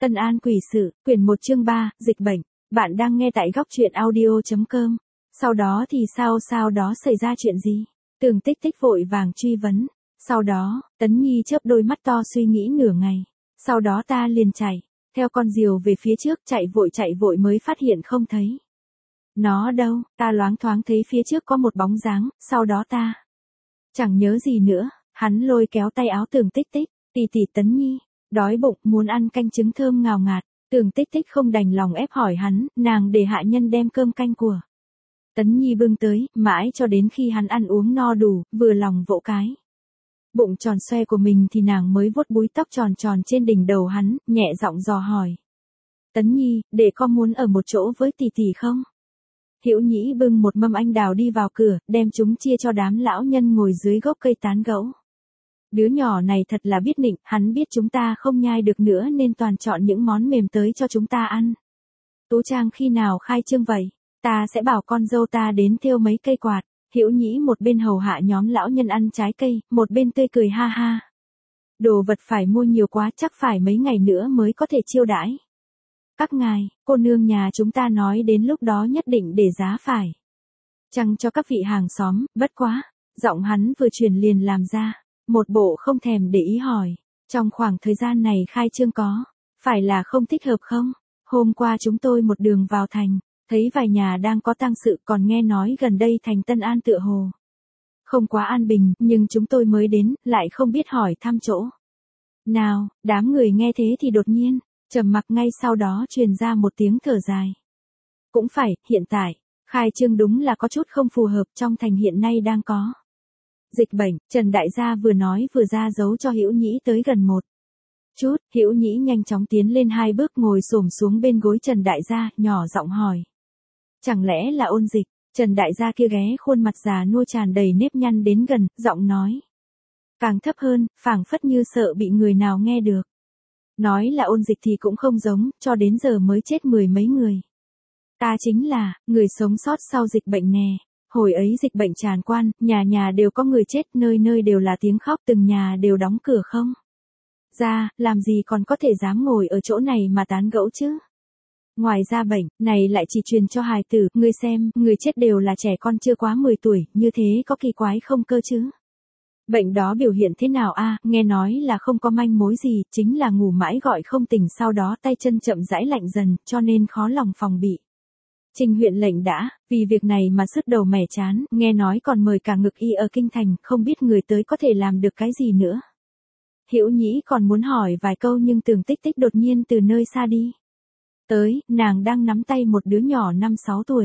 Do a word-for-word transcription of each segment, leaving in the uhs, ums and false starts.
Tân An quỷ sự, quyển một chương ba, dịch bệnh. Bạn đang nghe tại góc truyện audio.com. Sau đó thì sao sao đó xảy ra chuyện gì? Tường Tích Tích vội vàng truy vấn. Sau đó, Tấn Nhi chớp đôi mắt to suy nghĩ nửa ngày. Sau đó ta liền chạy, theo con diều về phía trước, chạy vội chạy vội mới phát hiện không thấy. Nó đâu, ta loáng thoáng thấy phía trước có một bóng dáng, sau đó ta chẳng nhớ gì nữa. Hắn lôi kéo tay áo Tường Tích Tích, tì tì Tấn Nhi, đói bụng, muốn ăn canh trứng thơm ngào ngạt. Tường Tích Tích không đành lòng ép hỏi hắn, nàng để hạ nhân đem cơm canh của Tấn Nhi bưng tới, mãi cho đến khi hắn ăn uống no đủ, vừa lòng vỗ cái bụng tròn xoe của mình thì nàng mới vuốt búi tóc tròn tròn trên đỉnh đầu hắn, nhẹ giọng dò hỏi. Tấn Nhi, để con muốn ở một chỗ với tỷ tỷ không? Hữu Nhĩ bưng một mâm anh đào đi vào cửa, đem chúng chia cho đám lão nhân ngồi dưới gốc cây tán gẫu. Đứa nhỏ này thật là biết nịnh, hắn biết chúng ta không nhai được nữa nên toàn chọn những món mềm tới cho chúng ta ăn. Tú Trang khi nào khai trương vậy? Ta sẽ bảo con dâu ta đến thêu mấy cây quạt. Hữu Nhĩ một bên hầu hạ nhóm lão nhân ăn trái cây, một bên tươi cười ha ha. Đồ vật phải mua nhiều quá, chắc phải mấy ngày nữa mới có thể chiêu đãi các ngài. Cô nương nhà chúng ta nói đến lúc đó nhất định để giá phải chăng cho các vị hàng xóm. Bất quá, giọng hắn vừa truyền liền làm ra một bộ không thèm để ý hỏi, trong khoảng thời gian này khai trương có phải là không thích hợp không? Hôm qua chúng tôi một đường vào thành, thấy vài nhà đang có tang sự, còn nghe nói gần đây thành Tân An tựa hồ không quá an bình, nhưng chúng tôi mới đến, lại không biết hỏi thăm chỗ nào. Đám người nghe thế thì đột nhiên trầm mặc, ngay sau đó truyền ra một tiếng thở dài. Cũng phải, hiện tại khai trương đúng là có chút không phù hợp, trong thành hiện nay đang có dịch bệnh. Trần đại gia vừa nói vừa ra dấu cho Hữu Nhĩ tới gần một chút. Hữu Nhĩ nhanh chóng tiến lên hai bước, ngồi xổm xuống bên gối Trần đại gia, nhỏ giọng hỏi. Chẳng lẽ là ôn dịch? Trần đại gia kia ghé khuôn mặt già nua tràn đầy nếp nhăn đến gần, giọng nói càng thấp hơn, phảng phất như sợ bị người nào nghe được. Nói là ôn dịch thì cũng không giống, cho đến giờ mới chết mười mấy người. Ta chính là người sống sót sau dịch bệnh nè. Hồi ấy dịch bệnh tràn quan, nhà nhà đều có người chết, nơi nơi đều là tiếng khóc, từng nhà đều đóng cửa không ra, làm gì còn có thể dám ngồi ở chỗ này mà tán gẫu chứ. Ngoài ra bệnh này lại chỉ truyền cho hài tử, ngươi xem, người chết đều là trẻ con chưa quá mười tuổi, như thế có kỳ quái không cơ chứ? Bệnh đó biểu hiện thế nào a? À, nghe nói là không có manh mối gì, chính là ngủ mãi gọi không tỉnh, sau đó tay chân chậm rãi lạnh dần, cho nên khó lòng phòng bị. Trình huyện lệnh đã, vì việc này mà sứt đầu mẻ chán, nghe nói còn mời cả ngực y ở kinh thành, không biết người tới có thể làm được cái gì nữa. Hữu Nhĩ còn muốn hỏi vài câu nhưng Tường Tích Tích đột nhiên từ nơi xa đi tới, nàng đang nắm tay một đứa nhỏ năm sáu tuổi.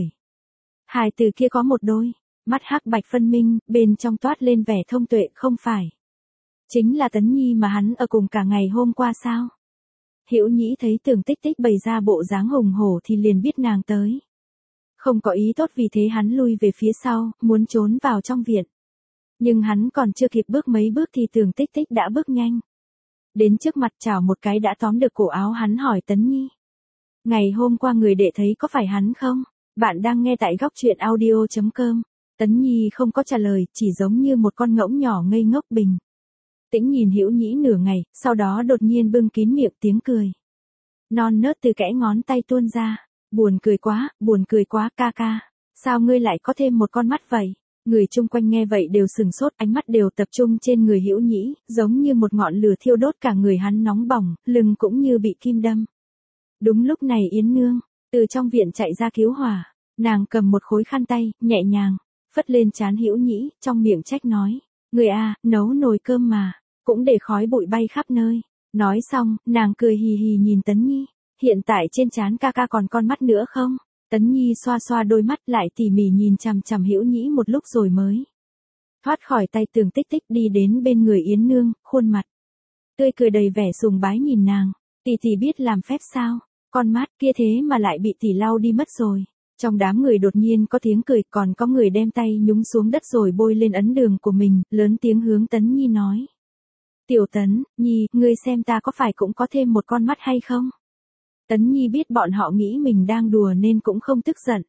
Hài từ kia có một đôi mắt hắc bạch phân minh, bên trong toát lên vẻ thông tuệ, không phải chính là Tấn Nhi mà hắn ở cùng cả ngày hôm qua sao? Hữu Nhĩ thấy Tường Tích Tích bày ra bộ dáng hùng hổ thì liền biết nàng tới không có ý tốt, vì thế hắn lui về phía sau, muốn trốn vào trong viện. Nhưng hắn còn chưa kịp bước mấy bước thì Tường Tích Tích đã bước nhanh đến trước mặt, chảo một cái đã tóm được cổ áo hắn, hỏi Tấn Nhi. Ngày hôm qua người đệ thấy có phải hắn không? Bạn đang nghe tại góc truyện audio.com. Tấn Nhi không có trả lời, chỉ giống như một con ngỗng nhỏ ngây ngốc bình tĩnh nhìn Hữu Nhĩ nửa ngày, sau đó đột nhiên bưng kín miệng, tiếng cười non nớt từ kẽ ngón tay tuôn ra. Buồn cười quá, buồn cười quá ca ca. Sao ngươi lại có thêm một con mắt vậy? Người chung quanh nghe vậy đều sừng sốt, ánh mắt đều tập trung trên người Hữu Nhĩ, giống như một ngọn lửa thiêu đốt cả người hắn nóng bỏng, lưng cũng như bị kim đâm. Đúng lúc này Yến Nương từ trong viện chạy ra cứu hỏa, nàng cầm một khối khăn tay, nhẹ nhàng phất lên trán Hữu Nhĩ, trong miệng trách nói, người a, nấu nồi cơm mà cũng để khói bụi bay khắp nơi. Nói xong, nàng cười hì hì nhìn Tấn Nhi, hiện tại trên trán ca ca còn con mắt nữa không? Tấn Nhi xoa xoa đôi mắt, lại tỉ mỉ nhìn chằm chằm Hữu Nhĩ một lúc rồi mới thoát khỏi tay Tường Tích Tích, đi đến bên người Yến Nương, khuôn mặt tươi cười đầy vẻ sùng bái nhìn nàng. Tỷ tỷ biết làm phép sao? Con mắt kia thế mà lại bị tỷ lau đi mất rồi. Trong đám người đột nhiên có tiếng cười, còn có người đem tay nhúng xuống đất rồi bôi lên ấn đường của mình, lớn tiếng hướng Tấn Nhi nói. Tiểu Tấn, Nhi, ngươi xem ta có phải cũng có thêm một con mắt hay không? Tấn Nhi biết bọn họ nghĩ mình đang đùa nên cũng không tức giận.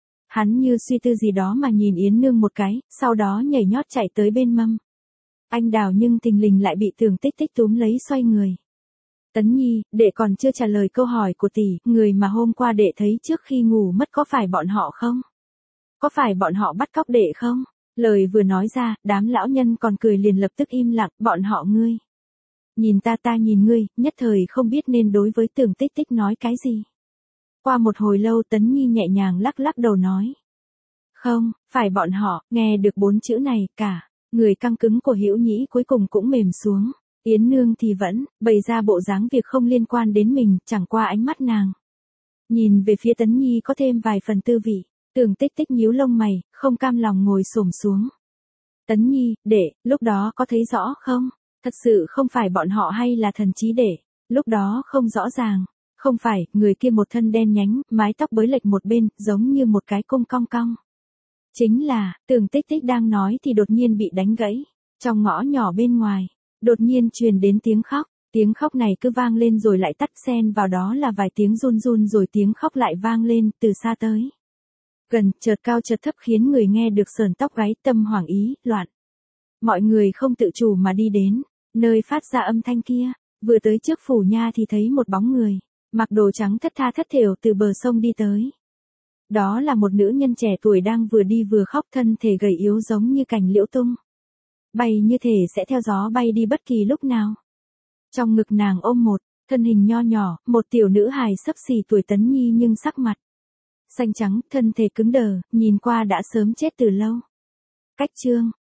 Hắn như suy tư gì đó mà nhìn Yến Nương một cái, sau đó nhảy nhót chạy tới bên mâm anh đào, nhưng thình lình lại bị Tường Tích Tích túm lấy xoay người. Tấn Nhi, đệ còn chưa trả lời câu hỏi của tỷ, người mà hôm qua đệ thấy trước khi ngủ mất có phải bọn họ không? Có phải bọn họ bắt cóc đệ không? Lời vừa nói ra, đám lão nhân còn cười liền lập tức im lặng, bọn họ ngươi. Nhìn ta ta nhìn ngươi, nhất thời không biết nên đối với Tưởng Tích Tích nói cái gì. Qua một hồi lâu Tấn Nhi nhẹ nhàng lắc lắc đầu nói. Không, phải bọn họ, nghe được bốn chữ này, cả, người căng cứng của Hữu Nhĩ cuối cùng cũng mềm xuống. Yến Nương thì vẫn, bày ra bộ dáng việc không liên quan đến mình, chẳng qua ánh mắt nàng. Nhìn về phía Tấn Nhi có thêm vài phần tư vị, Tưởng Tích Tích nhíu lông mày, không cam lòng ngồi xổm xuống. Tấn Nhi, đệ, lúc đó có thấy rõ không? Thật sự không phải bọn họ hay là thần trí đệ? Lúc đó không rõ ràng. Không phải, người kia một thân đen nhánh, mái tóc bới lệch một bên, giống như một cái cung cong cong. Chính là, Tưởng Tích Tích đang nói thì đột nhiên bị đánh gãy. Trong ngõ nhỏ bên ngoài, đột nhiên truyền đến tiếng khóc. Tiếng khóc này cứ vang lên rồi lại tắt, xen vào đó là vài tiếng run run rồi tiếng khóc lại vang lên, từ xa tới gần, chợt cao chợt thấp khiến người nghe được sờn tóc gáy, tâm hoảng ý, loạn. Mọi người không tự chủ mà đi đến, nơi phát ra âm thanh kia, vừa tới trước phủ nha thì thấy một bóng người, mặc đồ trắng thất tha thất thểu từ bờ sông đi tới. Đó là một nữ nhân trẻ tuổi đang vừa đi vừa khóc, thân thể gầy yếu giống như cành liễu tung. Bay như thể sẽ theo gió bay đi bất kỳ lúc nào. Trong ngực nàng ôm một, thân hình nho nhỏ, một tiểu nữ hài xấp xỉ tuổi Tấn Nhi nhưng sắc mặt xanh trắng, thân thể cứng đờ, nhìn qua đã sớm chết từ lâu. Cách chương